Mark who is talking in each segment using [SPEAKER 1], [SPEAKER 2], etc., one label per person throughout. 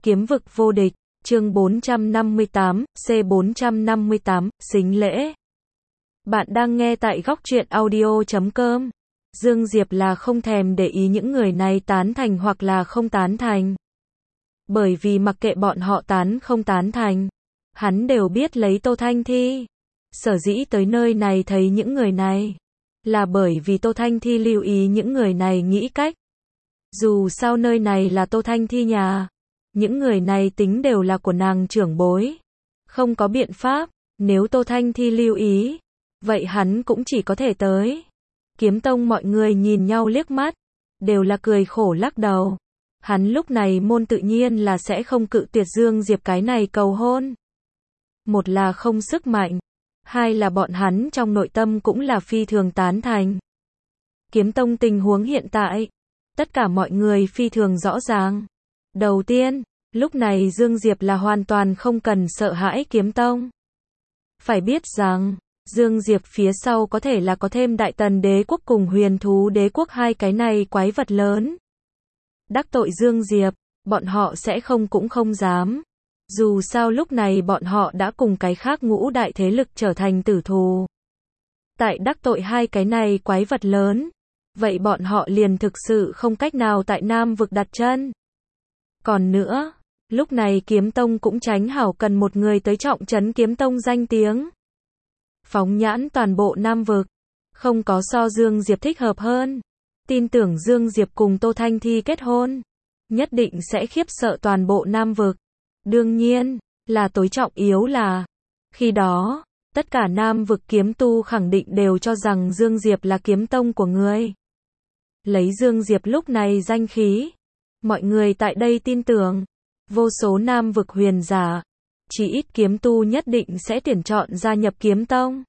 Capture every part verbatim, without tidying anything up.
[SPEAKER 1] Kiếm vực vô địch, chương bốn trăm năm mươi tám, C bốn trăm năm mươi tám, xính lễ. Bạn đang nghe tại góc truyện audio chấm com. Dương Diệp là không thèm để ý những người này tán thành hoặc là không tán thành. Bởi vì mặc kệ bọn họ tán không tán thành, hắn đều biết lấy Tô Thanh Thi. Sở dĩ tới nơi này thấy những người này, là bởi vì Tô Thanh Thi lưu ý những người này nghĩ cách. Dù sao nơi này là Tô Thanh Thi nhà, những người này tính đều là của nàng trưởng bối. Không có biện pháp, nếu Tô Thanh Thi lưu ý, vậy hắn cũng chỉ có thể tới. Kiếm Tông mọi người nhìn nhau liếc mắt, đều là cười khổ lắc đầu. Hắn lúc này môn tự nhiên là sẽ không cự tuyệt Dương Diệp cái này cầu hôn. Một là không sức mạnh, hai là bọn hắn trong nội tâm cũng là phi thường tán thành. Kiếm Tông tình huống hiện tại, tất cả mọi người phi thường rõ ràng. Đầu tiên, lúc này Dương Diệp là hoàn toàn không cần sợ hãi Kiếm Tông. Phải biết rằng, Dương Diệp phía sau có thể là có thêm Đại Tần Đế Quốc cùng Huyền Thú Đế Quốc hai cái này quái vật lớn. Đắc tội Dương Diệp, bọn họ sẽ không cũng không dám. Dù sao lúc này bọn họ đã cùng cái khác ngũ đại thế lực trở thành tử thù. Tại đắc tội hai cái này quái vật lớn, vậy bọn họ liền thực sự không cách nào tại Nam vực đặt chân. Còn nữa, lúc này Kiếm Tông cũng tránh hảo cần một người tới trọng trấn Kiếm Tông danh tiếng. Phóng nhãn toàn bộ Nam vực, không có so Dương Diệp thích hợp hơn. Tin tưởng Dương Diệp cùng Tô Thanh Thi kết hôn, nhất định sẽ khiếp sợ toàn bộ Nam vực. Đương nhiên, là tối trọng yếu là, khi đó, tất cả Nam vực kiếm tu khẳng định đều cho rằng Dương Diệp là Kiếm Tông của người. Lấy Dương Diệp lúc này danh khí, mọi người tại đây tin tưởng, vô số Nam vực huyền giả, chỉ ít kiếm tu nhất định sẽ tuyển chọn gia nhập Kiếm Tông.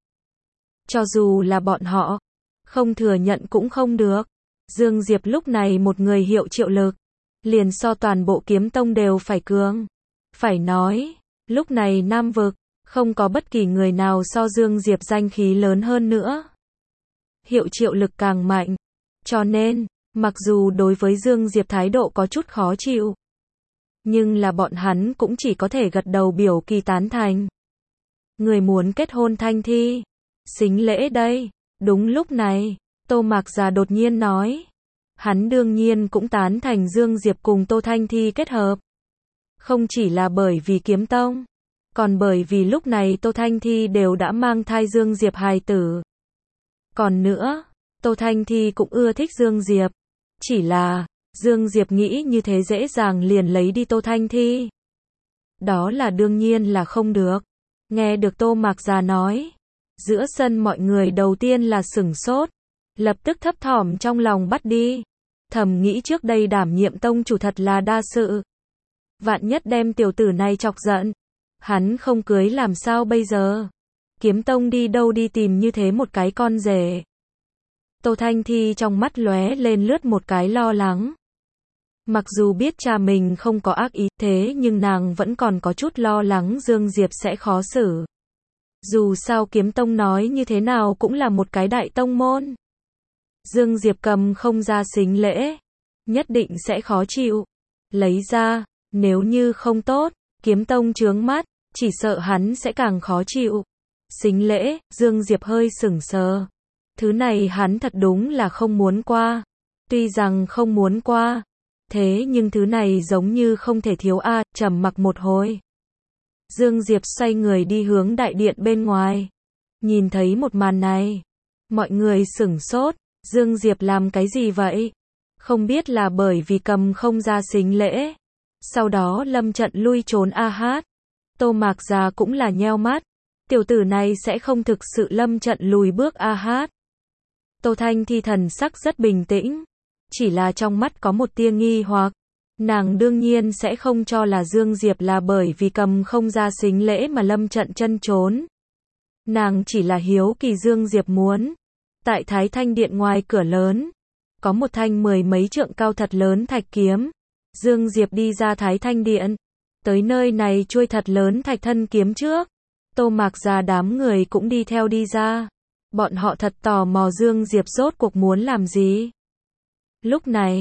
[SPEAKER 1] Cho dù là bọn họ, không thừa nhận cũng không được. Dương Diệp lúc này một người hiệu triệu lực, liền so toàn bộ Kiếm Tông đều phải cường. Phải nói, lúc này Nam vực, không có bất kỳ người nào so Dương Diệp danh khí lớn hơn nữa. Hiệu triệu lực càng mạnh. Cho nên, mặc dù đối với Dương Diệp thái độ có chút khó chịu, nhưng là bọn hắn cũng chỉ có thể gật đầu biểu kỳ tán thành. Người muốn kết hôn Thanh Thi, xính lễ đây. Đúng lúc này, Tô Mạc Già đột nhiên nói. Hắn đương nhiên cũng tán thành Dương Diệp cùng Tô Thanh Thi kết hợp. Không chỉ là bởi vì Kiếm Tông, còn bởi vì lúc này Tô Thanh Thi đều đã mang thai Dương Diệp hài tử. Còn nữa, Tô Thanh Thi cũng ưa thích Dương Diệp. Chỉ là, Dương Diệp nghĩ như thế dễ dàng liền lấy đi Tô Thanh Thi. Đó là đương nhiên là không được. Nghe được Tô Mạc Già nói, giữa sân mọi người đầu tiên là sửng sốt, lập tức thấp thỏm trong lòng bắt đi. Thầm nghĩ trước đây đảm nhiệm tông chủ thật là đa sự. Vạn nhất đem tiểu tử này chọc giận, hắn không cưới làm sao bây giờ? Kiếm Tông đi đâu đi tìm như thế một cái con rể? Tô Thanh Thi trong mắt lóe lên lướt một cái lo lắng. Mặc dù biết cha mình không có ác ý thế nhưng nàng vẫn còn có chút lo lắng Dương Diệp sẽ khó xử. Dù sao Kiếm Tông nói như thế nào cũng là một cái đại tông môn. Dương Diệp cầm không ra xính lễ, nhất định sẽ khó chịu. Lấy ra, nếu như không tốt, Kiếm Tông chướng mắt, chỉ sợ hắn sẽ càng khó chịu. Xính lễ, Dương Diệp hơi sửng sờ. Thứ này hắn thật đúng là không muốn qua. Tuy rằng không muốn qua, thế nhưng thứ này giống như không thể thiếu a. Trầm mặc một hồi, Dương Diệp xoay người đi hướng đại điện bên ngoài. Nhìn thấy một màn này, mọi người sửng sốt. Dương Diệp làm cái gì vậy? Không biết là bởi vì cầm không ra xính lễ, sau đó lâm trận lui trốn a hát. Tô Mạc Già cũng là nheo mắt. Tiểu tử này sẽ không thực sự lâm trận lùi bước a hát. Tô Thanh Thi thần sắc rất bình tĩnh, chỉ là trong mắt có một tia nghi hoặc. Nàng đương nhiên sẽ không cho là Dương Diệp là bởi vì cầm không ra xính lễ mà lâm trận chân trốn. Nàng chỉ là hiếu kỳ Dương Diệp muốn. Tại Thái Thanh Điện ngoài cửa lớn, có một thanh mười mấy trượng cao thật lớn thạch kiếm. Dương Diệp đi ra Thái Thanh Điện, tới nơi này chuôi thật lớn thạch thân kiếm trước. Tô Mạc Già đám người cũng đi theo đi ra. Bọn họ thật tò mò Dương Diệp rốt cuộc muốn làm gì. Lúc này,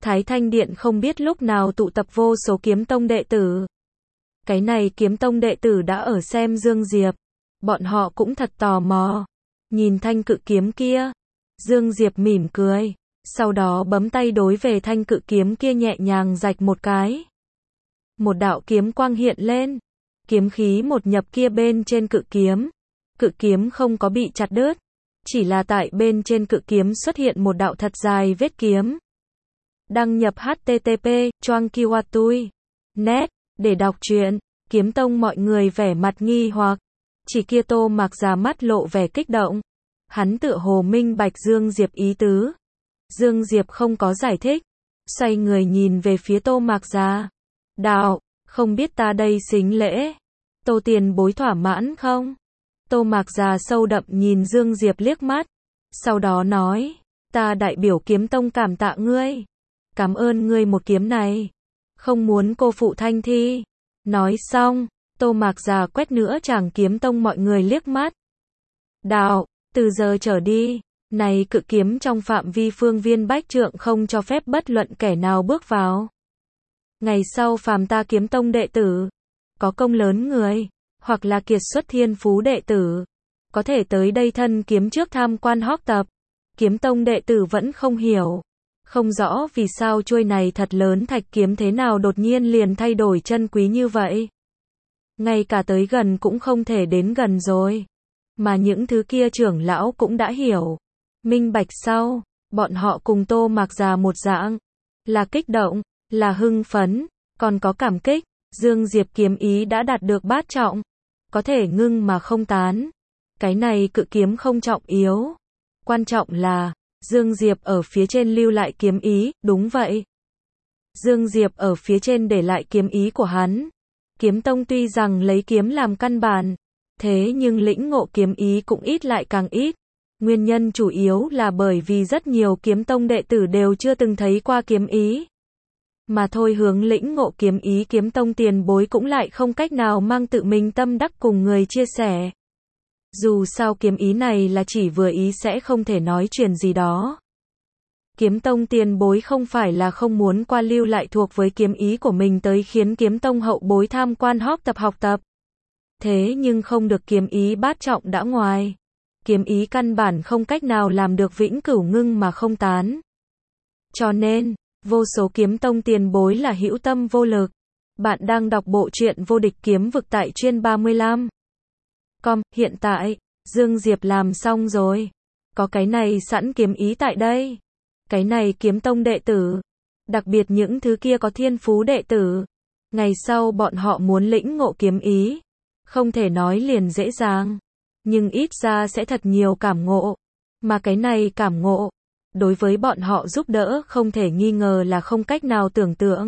[SPEAKER 1] Thái Thanh Điện không biết lúc nào tụ tập vô số kiếm tông đệ tử. Cái này kiếm tông đệ tử đã ở xem Dương Diệp. Bọn họ cũng thật tò mò. Nhìn thanh cự kiếm kia. Dương Diệp mỉm cười. Sau đó bấm tay đối về thanh cự kiếm kia nhẹ nhàng rạch một cái. Một đạo kiếm quang hiện lên. Kiếm khí một nhập kia bên trên cự kiếm. Cự kiếm không có bị chặt đứt. Chỉ là tại bên trên cự kiếm xuất hiện một đạo thật dài vết kiếm. Đăng nhập H T T P, choang kiwatui. Net, để đọc truyện. Kiếm tông mọi người vẻ mặt nghi hoặc. Chỉ kia Tô Mạc Già mắt lộ vẻ kích động. Hắn tựa hồ minh bạch Dương Diệp ý tứ. Dương Diệp không có giải thích. Xoay người nhìn về phía Tô Mạc Già. Đạo, không biết ta đây xính lễ. Tô tiền bối thỏa mãn không? Tô Mạc Già sâu đậm nhìn Dương Diệp liếc mắt. Sau đó nói, ta đại biểu kiếm tông cảm tạ ngươi. Cảm ơn ngươi một kiếm này. Không muốn cô phụ thanh thi. Nói xong, Tô Mạc Già quét nữa chàng kiếm tông mọi người liếc mắt. Đạo, từ giờ trở đi, này cự kiếm trong phạm vi phương viên bách trượng không cho phép bất luận kẻ nào bước vào. Ngày sau phàm ta kiếm tông đệ tử, có công lớn người, hoặc là kiệt xuất thiên phú đệ tử, có thể tới đây thân kiếm trước tham quan học tập. Kiếm tông đệ tử vẫn không hiểu. Không rõ vì sao chuôi này thật lớn thạch kiếm thế nào đột nhiên liền thay đổi chân quý như vậy. Ngay cả tới gần cũng không thể đến gần rồi. Mà những thứ kia trưởng lão cũng đã hiểu. Minh bạch sau, bọn họ cùng Tô Mạc Già một dạng. Là kích động, là hưng phấn, còn có cảm kích. Dương Diệp kiếm ý đã đạt được bát trọng. Có thể ngưng mà không tán. Cái này cự kiếm không trọng yếu. Quan trọng là, Dương Diệp ở phía trên lưu lại kiếm ý, đúng vậy. Dương Diệp ở phía trên để lại kiếm ý của hắn. Kiếm tông tuy rằng lấy kiếm làm căn bản, thế nhưng lĩnh ngộ kiếm ý cũng ít lại càng ít. Nguyên nhân chủ yếu là bởi vì rất nhiều kiếm tông đệ tử đều chưa từng thấy qua kiếm ý. Mà thôi hướng lĩnh ngộ kiếm ý kiếm tông tiền bối cũng lại không cách nào mang tự mình tâm đắc cùng người chia sẻ. Dù sao kiếm ý này là chỉ vừa ý sẽ không thể nói truyền gì đó. Kiếm tông tiền bối không phải là không muốn qua lưu lại thuộc với kiếm ý của mình tới khiến kiếm tông hậu bối tham quan học tập học tập. Thế nhưng không được kiếm ý bát trọng đã ngoài. Kiếm ý căn bản không cách nào làm được vĩnh cửu ngưng mà không tán. Cho nên, vô số kiếm tông tiền bối là hữu tâm vô lực. Bạn đang đọc bộ truyện Vô Địch Kiếm Vực tại chuyên ba mươi lăm. Com, hiện tại, Dương Diệp làm xong rồi. Có cái này sẵn kiếm ý tại đây. Cái này kiếm tông đệ tử. Đặc biệt những thứ kia có thiên phú đệ tử. Ngày sau bọn họ muốn lĩnh ngộ kiếm ý. Không thể nói liền dễ dàng. Nhưng ít ra sẽ thật nhiều cảm ngộ. Mà cái này cảm ngộ. Đối với bọn họ giúp đỡ không thể nghi ngờ là không cách nào tưởng tượng.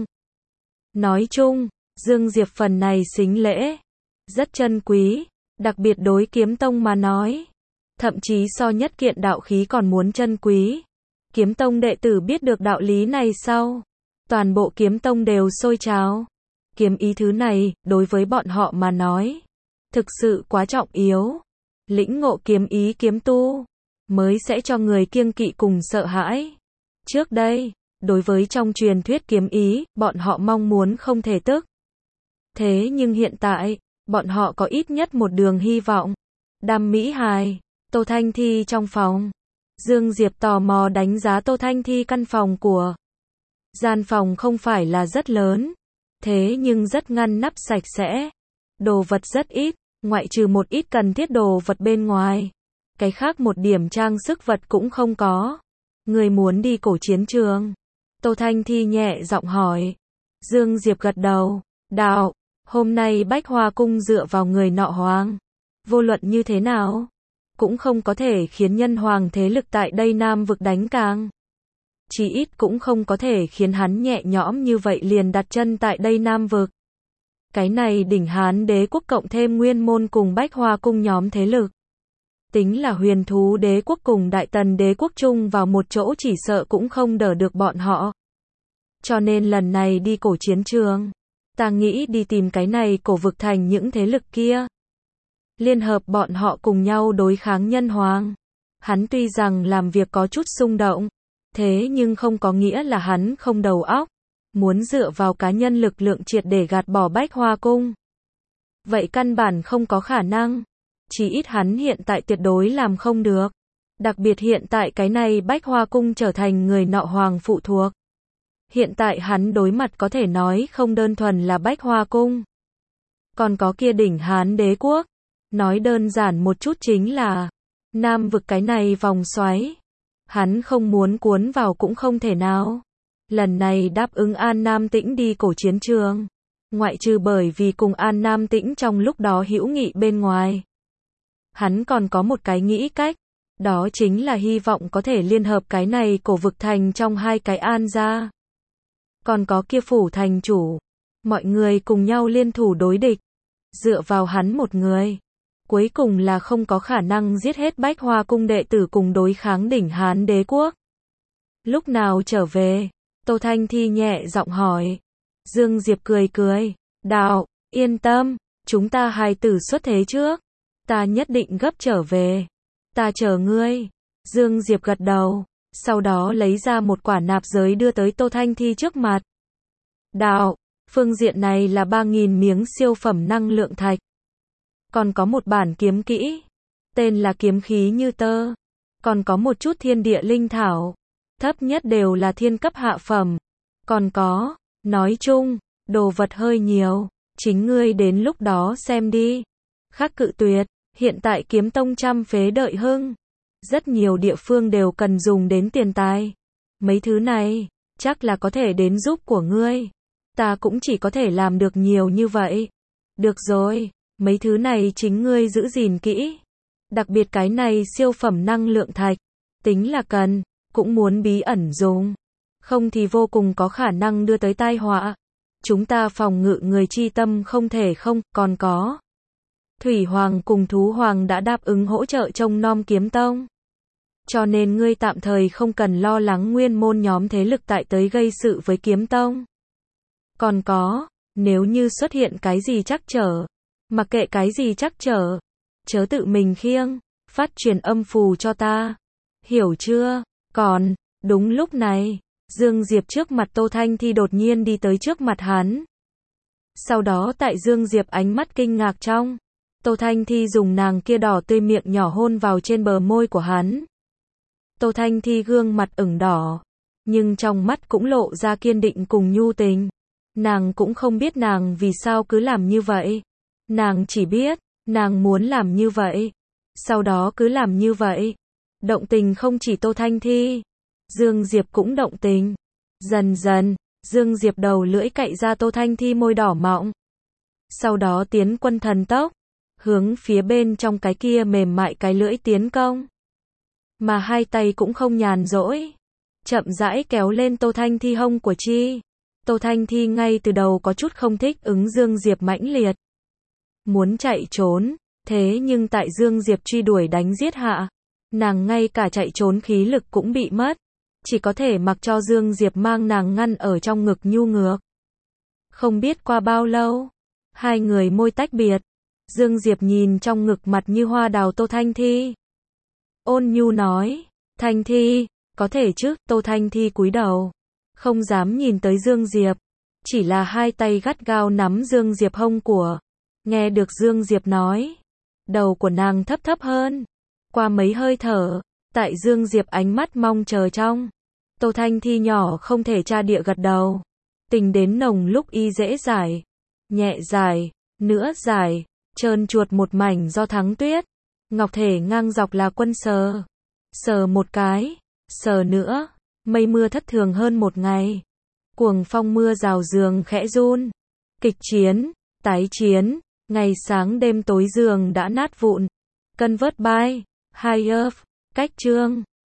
[SPEAKER 1] Nói chung, Dương Diệp phần này xính lễ. Rất chân quý. Đặc biệt đối kiếm tông mà nói. Thậm chí so nhất kiện đạo khí còn muốn chân quý. Kiếm tông đệ tử biết được đạo lý này sau. Toàn bộ kiếm tông đều sôi trào. Kiếm ý thứ này, đối với bọn họ mà nói. Thực sự quá trọng yếu. Lĩnh ngộ kiếm ý kiếm tu. Mới sẽ cho người kiêng kỵ cùng sợ hãi. Trước đây, đối với trong truyền thuyết kiếm ý, bọn họ mong muốn không thể tức. Thế nhưng hiện tại, bọn họ có ít nhất một đường hy vọng. Đam Mỹ Hài, Tô Thanh Thi trong phòng. Dương Diệp tò mò đánh giá Tô Thanh Thi căn phòng của. Gian phòng không phải là rất lớn. Thế nhưng rất ngăn nắp sạch sẽ. Đồ vật rất ít, ngoại trừ một ít cần thiết đồ vật bên ngoài. Cái khác một điểm trang sức vật cũng không có. Người muốn đi cổ chiến trường. Tô Thanh Thi nhẹ giọng hỏi. Dương Diệp gật đầu. Đạo, hôm nay Bách Hoa Cung dựa vào người nọ hoàng. Vô luận như thế nào? Cũng không có thể khiến nhân hoàng thế lực tại đây Nam vực đánh càng. Chỉ ít cũng không có thể khiến hắn nhẹ nhõm như vậy liền đặt chân tại đây Nam vực. Cái này đỉnh Hán đế quốc cộng thêm Nguyên Môn cùng Bách Hoa Cung nhóm thế lực. Tính là Huyền Thú đế quốc cùng Đại Tần đế quốc chung vào một chỗ chỉ sợ cũng không đỡ được bọn họ. Cho nên lần này đi cổ chiến trường, ta nghĩ đi tìm cái này cổ vực thành những thế lực kia. Liên hợp bọn họ cùng nhau đối kháng nhân hoàng. Hắn tuy rằng làm việc có chút xung động, Thế nhưng không có nghĩa là hắn không đầu óc, muốn dựa vào cá nhân lực lượng triệt để gạt bỏ Bách Hoa Cung. Vậy căn bản không có khả năng. Chỉ ít hắn hiện tại tuyệt đối làm không được. Đặc biệt hiện tại cái này Bách Hoa Cung trở thành người nọ hoàng phụ thuộc. Hiện tại hắn đối mặt có thể nói không đơn thuần là Bách Hoa Cung. Còn có kia đỉnh Hán đế quốc. Nói đơn giản một chút chính là Nam vực cái này vòng xoáy. Hắn không muốn cuốn vào cũng không thể nào. Lần này đáp ứng An Nam Tĩnh đi cổ chiến trường. Ngoại trừ bởi vì cùng An Nam Tĩnh trong lúc đó hữu nghị bên ngoài. Hắn còn có một cái nghĩ cách. Đó chính là hy vọng có thể liên hợp cái này cổ vực thành trong hai cái An gia. Còn có kia phủ thành chủ. Mọi người cùng nhau liên thủ đối địch. Dựa vào hắn một người. Cuối cùng là không có khả năng giết hết Bách Hoa Cung đệ tử cùng đối kháng đỉnh Hán đế quốc. Lúc nào trở về? Tô Thanh Thi nhẹ giọng hỏi. Dương Diệp cười cười. Đạo, yên tâm. Chúng ta hài tử xuất thế trước. Ta nhất định gấp trở về. Ta chờ ngươi. Dương Diệp gật đầu. Sau đó lấy ra một quả nạp giới đưa tới Tô Thanh Thi trước mặt. Đạo, phương diện này là ba nghìn miếng siêu phẩm năng lượng thạch. Còn có một bản kiếm kỹ. Tên là kiếm khí như tơ. Còn có một chút thiên địa linh thảo. Thấp nhất đều là thiên cấp hạ phẩm. Còn có, nói chung, đồ vật hơi nhiều. Chính ngươi đến lúc đó xem đi. Khác cự tuyệt. Hiện tại kiếm tông trăm phế đợi hưng. Rất nhiều địa phương đều cần dùng đến tiền tài. Mấy thứ này, chắc là có thể đến giúp của ngươi. Ta cũng chỉ có thể làm được nhiều như vậy. Được rồi, mấy thứ này chính ngươi giữ gìn kỹ. Đặc biệt cái này siêu phẩm năng lượng thạch. Tính là cần, cũng muốn bí ẩn dùng. Không thì vô cùng có khả năng đưa tới tai họa. Chúng ta phòng ngự người chi tâm không thể không, còn có. Thủy Hoàng cùng Thú Hoàng đã đáp ứng hỗ trợ trông nom kiếm tông. Cho nên ngươi tạm thời không cần lo lắng nguyên môn nhóm thế lực tại tới gây sự với kiếm tông. Còn có, nếu như xuất hiện cái gì trắc trở, mặc kệ cái gì trắc trở, chớ tự mình khiêng, phát truyền âm phù cho ta. Hiểu chưa? Còn, đúng lúc này, Dương Diệp trước mặt Tô Thanh Thi đột nhiên đi tới trước mặt hắn. Sau đó tại Dương Diệp ánh mắt kinh ngạc trong, Tô Thanh Thi dùng nàng kia đỏ tươi miệng nhỏ hôn vào trên bờ môi của hắn. Tô Thanh Thi gương mặt ửng đỏ, nhưng trong mắt cũng lộ ra kiên định cùng nhu tình. Nàng cũng không biết nàng vì sao cứ làm như vậy. Nàng chỉ biết, nàng muốn làm như vậy. Sau đó cứ làm như vậy. Động tình không chỉ Tô Thanh Thi. Dương Diệp cũng động tình. Dần dần, Dương Diệp đầu lưỡi cạy ra Tô Thanh Thi môi đỏ mọng. Sau đó tiến quân thần tốc. Hướng phía bên trong cái kia mềm mại cái lưỡi tiến công. Mà hai tay cũng không nhàn rỗi. Chậm rãi kéo lên Tô Thanh Thi hông của chi. Tô Thanh Thi ngay từ đầu có chút không thích ứng Dương Diệp mãnh liệt. Muốn chạy trốn, thế nhưng tại Dương Diệp truy đuổi đánh giết hạ, nàng ngay cả chạy trốn khí lực cũng bị mất. Chỉ có thể mặc cho Dương Diệp mang nàng ngăn ở trong ngực nhu ngược. Không biết qua bao lâu, hai người môi tách biệt. Dương Diệp nhìn trong ngực mặt như hoa đào Tô Thanh Thi. Ôn nhu nói, Thanh Thi, có thể chứ? Tô Thanh Thi cúi đầu, không dám nhìn tới Dương Diệp, chỉ là hai tay gắt gao nắm Dương Diệp hông của. Nghe được Dương Diệp nói, đầu của nàng thấp thấp hơn. Qua mấy hơi thở, tại Dương Diệp ánh mắt mong chờ trong, Tô Thanh Thi nhỏ không thể tra địa gật đầu. Tình đến nồng lúc y dễ giải, nhẹ giải, nữa giải, trơn chuột một mảnh do thắng tuyết. Ngọc thể ngang dọc là quân sờ. Sờ một cái, sờ nữa, mây mưa thất thường hơn một ngày. Cuồng phong mưa rào giường khẽ run. Kịch chiến, tái chiến, ngày sáng đêm tối giường đã nát vụn. Convert by, high up, cách chương.